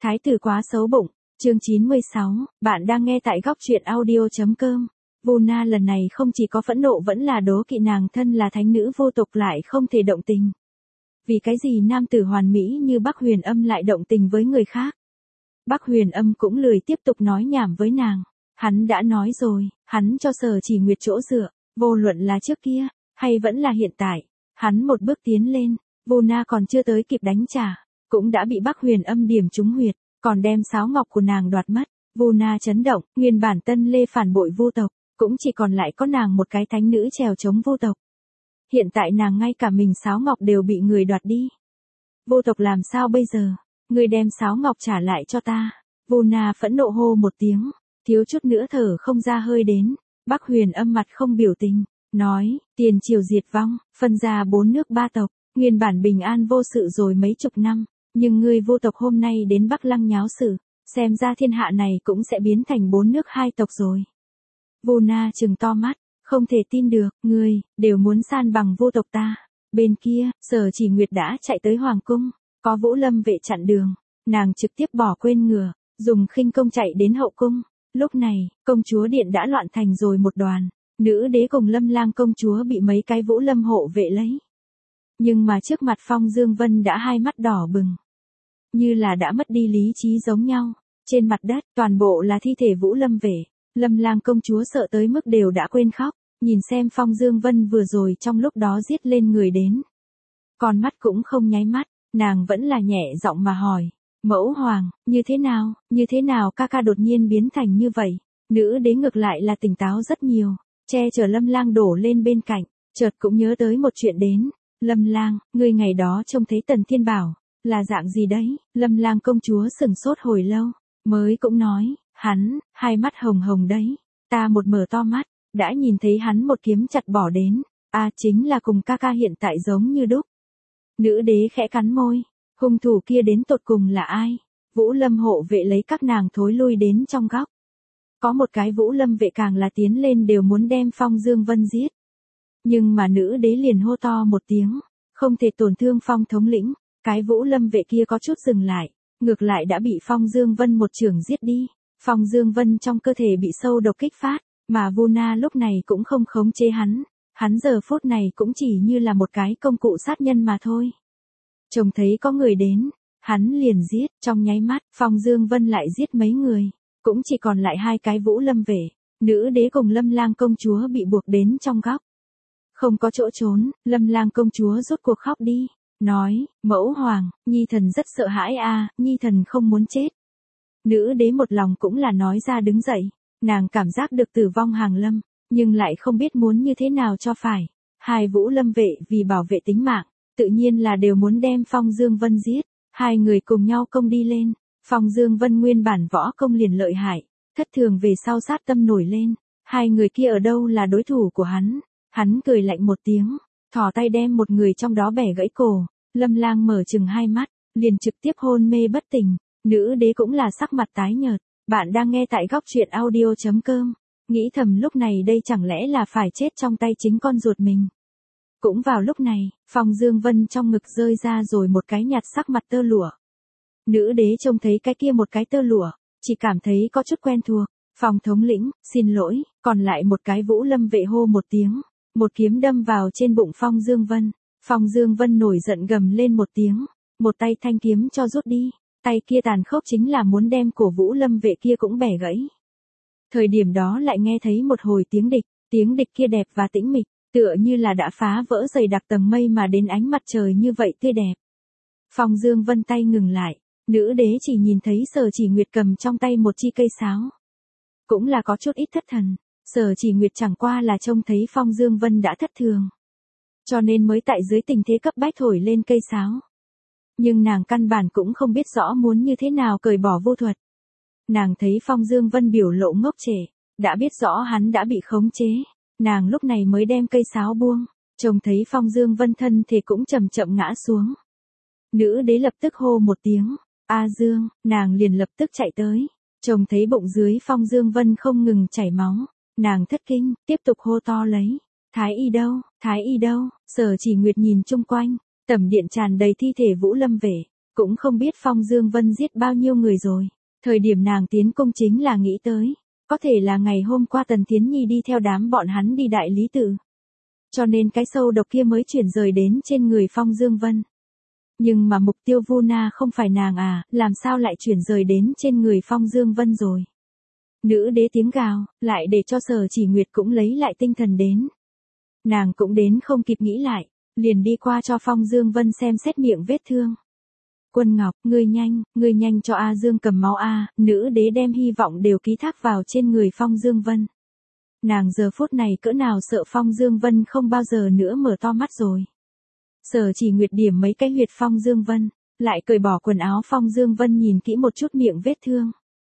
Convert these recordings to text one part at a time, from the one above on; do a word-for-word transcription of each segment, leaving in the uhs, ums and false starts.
Thái tử quá xấu bụng, chương chín mươi sáu, bạn đang nghe tại góc truyện audio.com. Vu Na lần này không chỉ có phẫn nộ vẫn là đố kỵ nàng thân là thánh nữ vô tục lại không thể động tình. Vì cái gì nam tử hoàn mỹ như Bắc Huyền Âm lại động tình với người khác? Bắc Huyền Âm cũng lười tiếp tục nói nhảm với nàng. Hắn đã nói rồi, hắn cho Sở Chỉ Nguyệt chỗ dựa, vô luận là trước kia, hay vẫn là hiện tại. Hắn một bước tiến lên, Vu Na còn chưa tới kịp đánh trả, cũng đã bị Bắc Huyền Âm điểm trúng huyệt, còn đem sáo ngọc của nàng đoạt mất. Vu Na chấn động, nguyên bản Tân Lê phản bội Vu tộc, cũng chỉ còn lại có nàng một cái thánh nữ trèo chống Vu tộc. Hiện tại nàng ngay cả mình sáo ngọc đều bị người đoạt đi. Vu tộc làm sao bây giờ? Ngươi đem sáo ngọc trả lại cho ta. Vu Na phẫn nộ hô một tiếng, thiếu chút nữa thở không ra hơi đến. Bắc Huyền Âm mặt không biểu tình, nói, tiền triều diệt vong, phân ra bốn nước ba tộc, nguyên bản bình an vô sự rồi mấy chục năm, nhưng ngươi Vu tộc hôm nay đến Bắc Lăng nháo sự, xem ra thiên hạ này cũng sẽ biến thành bốn nước hai tộc rồi. Vu Na trừng to mắt, không thể tin được, ngươi, đều muốn san bằng Vu tộc ta. Bên kia, Sở Chỉ Nguyệt đã chạy tới Hoàng cung, có Vũ Lâm vệ chặn đường, nàng trực tiếp bỏ quên ngựa, dùng khinh công chạy đến hậu cung. Lúc này, công chúa điện đã loạn thành rồi một đoàn, nữ đế cùng Lâm Lang công chúa bị mấy cái Vũ Lâm hộ vệ lấy. Nhưng mà trước mặt Phong Dương Vân đã hai mắt đỏ bừng, như là đã mất đi lý trí giống nhau. Trên mặt đất, toàn bộ là thi thể Vũ Lâm vệ. Lâm Lang công chúa sợ tới mức đều đã quên khóc, nhìn xem Phong Dương Vân vừa rồi trong lúc đó giết lên người đến. Con mắt cũng không nháy mắt, nàng vẫn là nhẹ giọng mà hỏi, mẫu hoàng, như thế nào, như thế nào ca ca đột nhiên biến thành như vậy? Nữ đế ngược lại là tỉnh táo rất nhiều, che chở Lâm Lang đổ lên bên cạnh, chợt cũng nhớ tới một chuyện đến. Lâm Lang, ngươi ngày đó trông thấy Tần Thiên Bảo, là dạng gì đấy? Lâm Lang công chúa sững sốt hồi lâu, mới cũng nói, hắn, hai mắt hồng hồng đấy. Ta một mở to mắt, đã nhìn thấy hắn một kiếm chặt bỏ đến, a à, chính là cùng ca ca hiện tại giống như đúc. Nữ đế khẽ cắn môi, hung thủ kia đến tột cùng là ai? Vũ Lâm hộ vệ lấy các nàng thối lui đến trong góc. Có một cái Vũ Lâm vệ càng là tiến lên đều muốn đem Phong Dương Vân giết. Nhưng mà nữ đế liền hô to một tiếng, không thể tổn thương Phong thống lĩnh. Cái Vũ Lâm vệ kia có chút dừng lại, ngược lại đã bị Phong Dương Vân một chưởng giết đi. Phong Dương Vân trong cơ thể bị sâu độc kích phát, mà Vu Na lúc này cũng không khống chế hắn. Hắn giờ phút này cũng chỉ như là một cái công cụ sát nhân mà thôi. Trông thấy có người đến, hắn liền giết, trong nháy mắt, Phong Dương Vân lại giết mấy người, cũng chỉ còn lại hai cái Vũ Lâm vệ, nữ đế cùng Lâm Lang công chúa bị buộc đến trong góc. Không có chỗ trốn, Lâm Lang công chúa rốt cuộc khóc đi, nói, mẫu hoàng, nhi thần rất sợ hãi a, nhi thần không muốn chết. Nữ đế một lòng cũng là nói ra đứng dậy, nàng cảm giác được tử vong hàng lâm, nhưng lại không biết muốn như thế nào cho phải. Hai Vũ Lâm vệ vì bảo vệ tính mạng, tự nhiên là đều muốn đem Phong Dương Vân giết. Hai người cùng nhau công đi lên, Phong Dương Vân nguyên bản võ công liền lợi hại, thất thường về sau sát tâm nổi lên, hai người kia ở đâu là đối thủ của hắn. Hắn cười lạnh một tiếng, thò tay đem một người trong đó bẻ gãy cổ. Lâm Lang mở chừng hai mắt, liền trực tiếp hôn mê bất tỉnh. Nữ đế cũng là sắc mặt tái nhợt. Bạn đang nghe tại góc truyện audio.com. Nghĩ thầm lúc này đây chẳng lẽ là phải chết trong tay chính con ruột mình. Cũng vào lúc này, Phong Dương Vân trong ngực rơi ra rồi một cái nhạt sắc mặt tơ lụa. Nữ đế trông thấy cái kia một cái tơ lụa, chỉ cảm thấy có chút quen thuộc. Phong thống lĩnh, xin lỗi, còn lại một cái Vũ Lâm vệ hô một tiếng, một kiếm đâm vào trên bụng Phong Dương Vân. Phong Dương Vân nổi giận gầm lên một tiếng, một tay thanh kiếm cho rút đi, tay kia tàn khốc chính là muốn đem cổ Vũ Lâm vệ kia cũng bẻ gãy. Thời điểm đó lại nghe thấy một hồi tiếng địch, tiếng địch kia đẹp và tĩnh mịch, tựa như là đã phá vỡ dày đặc tầng mây mà đến ánh mặt trời như vậy tươi đẹp. Phong Dương Vân tay ngừng lại, nữ đế chỉ nhìn thấy Sở Chỉ Nguyệt cầm trong tay một chi cây sáo. Cũng là có chút ít thất thần, Sở Chỉ Nguyệt chẳng qua là trông thấy Phong Dương Vân đã thất thường, cho nên mới tại dưới tình thế cấp bách thổi lên cây sáo. Nhưng nàng căn bản cũng không biết rõ muốn như thế nào cởi bỏ vô thuật. Nàng thấy Phong Dương Vân biểu lộ ngốc trệ, đã biết rõ hắn đã bị khống chế, nàng lúc này mới đem cây sáo buông, trông thấy Phong Dương Vân thân thể cũng chậm chậm ngã xuống. Nữ đế lập tức hô một tiếng, A Dương, nàng liền lập tức chạy tới, trông thấy bụng dưới Phong Dương Vân không ngừng chảy máu, nàng thất kinh, tiếp tục hô to lấy, Thái y đâu, Thái y đâu? Sở Chỉ Nguyệt nhìn chung quanh, tẩm điện tràn đầy thi thể Vũ Lâm vệ, Cũng không biết Phong Dương Vân giết bao nhiêu người rồi. Thời điểm nàng tiến cung chính là nghĩ tới. Có thể là ngày hôm qua Tần Thiến Nhi đi theo đám bọn hắn đi đại lý tự. Cho nên cái sâu độc kia mới chuyển rời đến trên người Phong Dương Vân. Nhưng mà mục tiêu Vu Na không phải nàng à, làm sao lại chuyển rời đến trên người Phong Dương Vân rồi. Nữ đế tiếng gào, lại để cho Sở Chỉ Nguyệt cũng lấy lại tinh thần đến. Nàng cũng đến không kịp nghĩ lại, liền đi qua cho Phong Dương Vân xem xét miệng vết thương. Quân Ngọc, ngươi nhanh, ngươi nhanh cho A Dương cầm máu A, nữ đế đem hy vọng đều ký thác vào trên người Phong Dương Vân. Nàng giờ phút này cỡ nào sợ Phong Dương Vân không bao giờ nữa mở to mắt rồi. Sở Chỉ Nguyệt điểm mấy cái huyệt Phong Dương Vân, lại cởi bỏ quần áo Phong Dương Vân nhìn kỹ một chút miệng vết thương.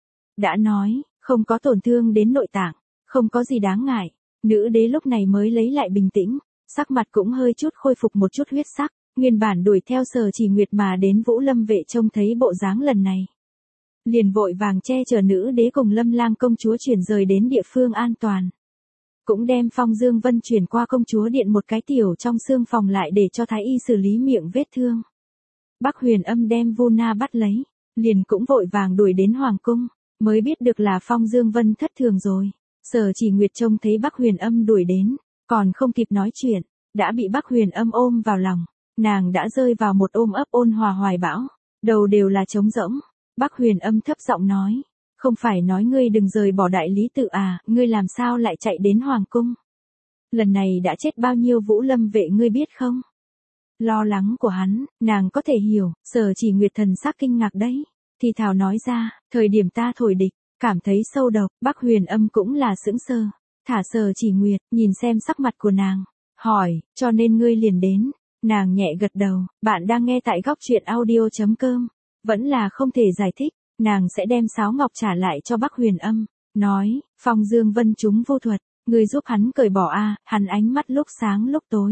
Đã nói, không có tổn thương đến nội tạng, không có gì đáng ngại. Nữ đế lúc này mới lấy lại bình tĩnh, sắc mặt cũng hơi chút khôi phục một chút huyết sắc, nguyên bản đuổi theo Sở Chỉ Nguyệt mà đến Vũ Lâm vệ trông thấy bộ dáng lần này. Liền vội vàng che chở nữ đế cùng Lâm Lang công chúa chuyển rời đến địa phương an toàn. Cũng đem Phong Dương Vân chuyển qua công chúa điện một cái tiểu trong xương phòng lại để cho thái y xử lý miệng vết thương. Bắc Huyền Âm đem Vu Na bắt lấy, liền cũng vội vàng đuổi đến hoàng cung, mới biết được là Phong Dương Vân thất thường rồi. Sở Chỉ Nguyệt trông thấy Bắc Huyền Âm đuổi đến, còn không kịp nói chuyện, đã bị Bắc Huyền Âm ôm vào lòng, nàng đã rơi vào một ôm ấp ôn hòa hoài bão, đầu đều là trống rỗng. Bắc Huyền Âm thấp giọng nói, không phải nói ngươi đừng rời bỏ đại lý tự à, ngươi làm sao lại chạy đến hoàng cung? Lần này đã chết bao nhiêu Vũ Lâm vệ ngươi biết không? Lo lắng của hắn, nàng có thể hiểu, Sở Chỉ Nguyệt thần sắc kinh ngạc đấy. Thì thào nói ra, thời điểm ta thổi địch, cảm thấy sâu độc, Bắc Huyền Âm cũng là sững sờ. Thả Sở Chỉ Nguyệt, nhìn xem sắc mặt của nàng, hỏi, cho nên ngươi liền đến. Nàng nhẹ gật đầu, bạn đang nghe tại góc truyện audio chấm com. Vẫn là không thể giải thích, nàng sẽ đem sáo ngọc trả lại cho Bắc Huyền Âm. Nói, Phong Dương Vân chúng vô thuật, ngươi giúp hắn cởi bỏ a, hắn ánh mắt lúc sáng lúc tối.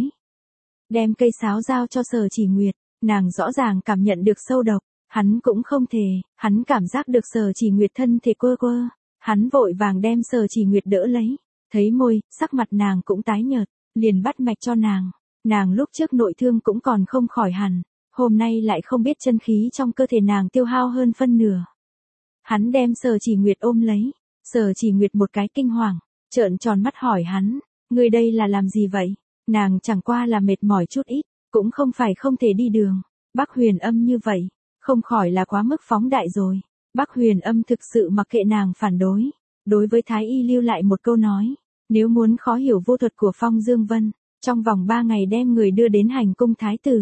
Đem cây sáo giao cho Sở Chỉ Nguyệt, nàng rõ ràng cảm nhận được sâu độc, hắn cũng không thể, hắn cảm giác được Sở Chỉ Nguyệt thân thể quơ quơ, hắn vội vàng đem Sở Chỉ Nguyệt đỡ lấy, thấy môi, sắc mặt nàng cũng tái nhợt, liền bắt mạch cho nàng, nàng lúc trước nội thương cũng còn không khỏi hẳn, hôm nay lại không biết chân khí trong cơ thể nàng tiêu hao hơn phân nửa. Hắn đem Sở Chỉ Nguyệt ôm lấy, Sở Chỉ Nguyệt một cái kinh hoàng, trợn tròn mắt hỏi hắn, ngươi đây là làm gì vậy? Nàng chẳng qua là mệt mỏi chút ít, cũng không phải không thể đi đường. Bắc Huyền Âm như vậy, không khỏi là quá mức phóng đại rồi. Bắc Huyền Âm thực sự mặc kệ nàng phản đối, đối với Thái Y lưu lại một câu nói, nếu muốn khó hiểu vô thuật của Phong Dương Vân, trong vòng ba ngày đem người đưa đến hành cung thái tử.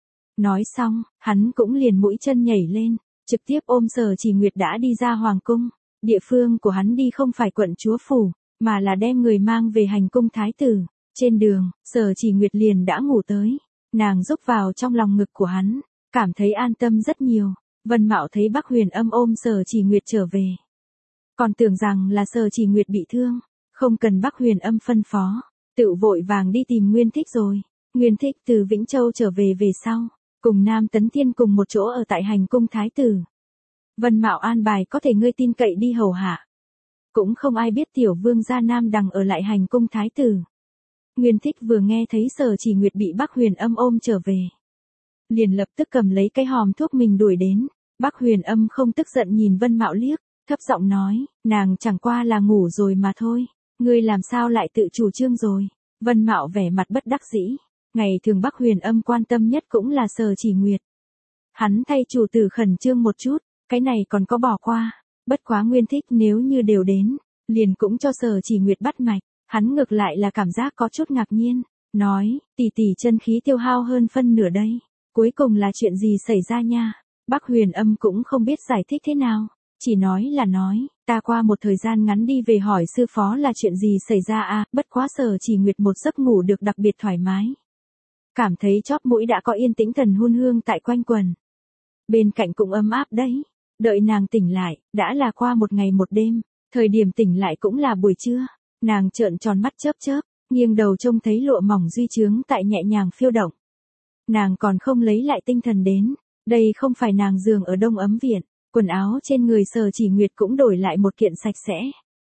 Nói xong, hắn cũng liền mũi chân nhảy lên, trực tiếp ôm Sở Chỉ Nguyệt đã đi ra hoàng cung. Địa phương của hắn đi không phải quận chúa phủ, mà là đem người mang về hành cung thái tử. Trên đường, Sở Chỉ Nguyệt liền đã ngủ tới, nàng rúc vào trong lòng ngực của hắn, cảm thấy an tâm rất nhiều. Vân Mạo thấy Bắc Huyền Âm ôm Sở Chỉ Nguyệt trở về, còn tưởng rằng là Sở Chỉ Nguyệt bị thương, không cần Bắc Huyền Âm phân phó, tự vội vàng đi tìm Nguyên Thích rồi. Nguyên Thích từ Vĩnh Châu trở về về sau, cùng Nam Tấn Thiên cùng một chỗ ở tại hành cung thái tử. Vân Mạo an bài có thể ngươi tin cậy đi hầu hạ, cũng không ai biết tiểu vương gia Nam Đằng ở lại hành cung thái tử. Nguyên Thích vừa nghe thấy Sở Chỉ Nguyệt bị Bắc Huyền Âm ôm trở về, liền lập tức cầm lấy cái hòm thuốc mình đuổi đến. Bắc Huyền Âm không tức giận nhìn Vân Mạo liếc, thấp giọng nói, nàng chẳng qua là ngủ rồi mà thôi, ngươi làm sao lại tự chủ trương rồi. Vân Mạo vẻ mặt bất đắc dĩ, ngày thường Bắc Huyền Âm quan tâm nhất cũng là Sở Chỉ Nguyệt. Hắn thay chủ tử khẩn trương một chút, cái này còn có bỏ qua, bất quá Nguyên Thích nếu như đều đến, liền cũng cho Sở Chỉ Nguyệt bắt mạch. Hắn ngược lại là cảm giác có chút ngạc nhiên, nói, tỷ tỷ chân khí tiêu hao hơn phân nửa đây, cuối cùng là chuyện gì xảy ra nha. Bắc Huyền Âm cũng không biết giải thích thế nào, chỉ nói là nói, ta qua một thời gian ngắn đi về hỏi sư phó là chuyện gì xảy ra à, bất quá Sở Chỉ Nguyệt một giấc ngủ được đặc biệt thoải mái. Cảm thấy chóp mũi đã có yên tĩnh thần hôn hương tại quanh quần. Bên cạnh cũng ấm áp đấy, đợi nàng tỉnh lại, đã là qua một ngày một đêm, thời điểm tỉnh lại cũng là buổi trưa. Nàng trợn tròn mắt chớp chớp, nghiêng đầu trông thấy lụa mỏng duy chướng tại nhẹ nhàng phiêu động. Nàng còn không lấy lại tinh thần đến, đây không phải nàng giường ở Đông Ấm Viện, quần áo trên người Sở Chỉ Nguyệt cũng đổi lại một kiện sạch sẽ.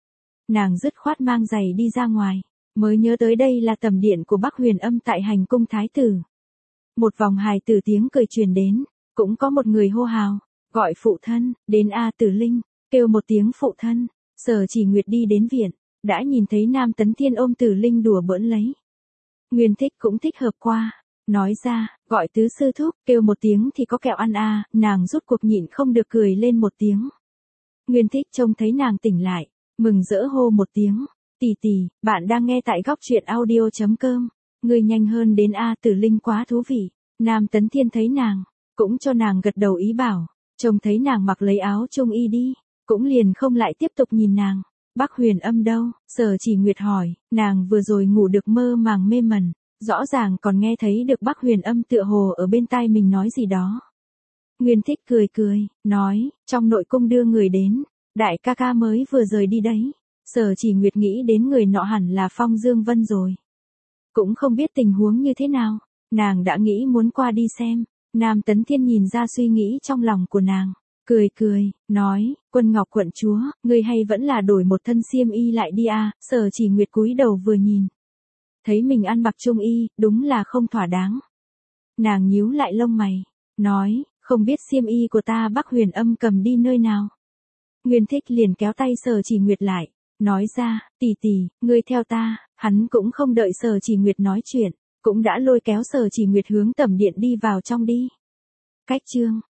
Nàng dứt khoát mang giày đi ra ngoài, mới nhớ tới đây là tầm điện của Bắc Huyền Âm tại hành cung thái tử. Một vòng hài tử tiếng cười truyền đến, Cũng có một người hô hào, gọi phụ thân, đến A Tử Linh, kêu một tiếng phụ thân. Sở Chỉ Nguyệt đi đến viện, đã nhìn thấy Nam Tấn Thiên ôm Tử Linh đùa bỡn lấy. Nguyên Thích cũng thích hợp qua, nói ra, gọi tứ sư thúc, kêu một tiếng thì có kẹo ăn à, nàng rút cuộc nhịn không được cười lên một tiếng. Nguyên Thích trông thấy nàng tỉnh lại, mừng rỡ hô một tiếng, tỷ tỷ, bạn đang nghe tại góc truyện audio.com, người nhanh hơn đến A Tử Linh quá thú vị. Nam Tấn Thiên thấy nàng, cũng cho nàng gật đầu ý bảo, trông thấy nàng mặc lấy áo trung y đi, cũng liền không lại tiếp tục nhìn nàng. Bắc Huyền Âm đâu? Sở Chỉ Nguyệt hỏi, nàng vừa rồi ngủ được mơ màng mê mẩn, rõ ràng còn nghe thấy được Bắc Huyền Âm tựa hồ ở bên tai mình nói gì đó. Nguyên Thích cười cười, nói, trong nội cung đưa người đến, đại ca ca mới vừa rời đi đấy. Sở Chỉ Nguyệt nghĩ đến người nọ hẳn là Phong Dương Vân rồi. Cũng không biết tình huống như thế nào, nàng đã nghĩ muốn qua đi xem. Nam Tấn Thiên nhìn ra suy nghĩ trong lòng của nàng, cười cười, nói, Quân Ngọc quận chúa, ngươi hay vẫn là đổi một thân xiêm y lại đi à. Sở Chỉ Nguyệt cúi đầu vừa nhìn, thấy mình ăn mặc trung y, đúng là không thỏa đáng. Nàng nhíu lại lông mày, nói, không biết xiêm y của ta Bắc Huyền Âm cầm đi nơi nào. Nguyên Thích liền kéo tay Sở Chỉ Nguyệt lại, nói ra, tỷ tỷ, ngươi theo ta. Hắn cũng không đợi Sở Chỉ Nguyệt nói chuyện, cũng đã lôi kéo Sở Chỉ Nguyệt hướng tẩm điện đi vào trong đi. Cách chương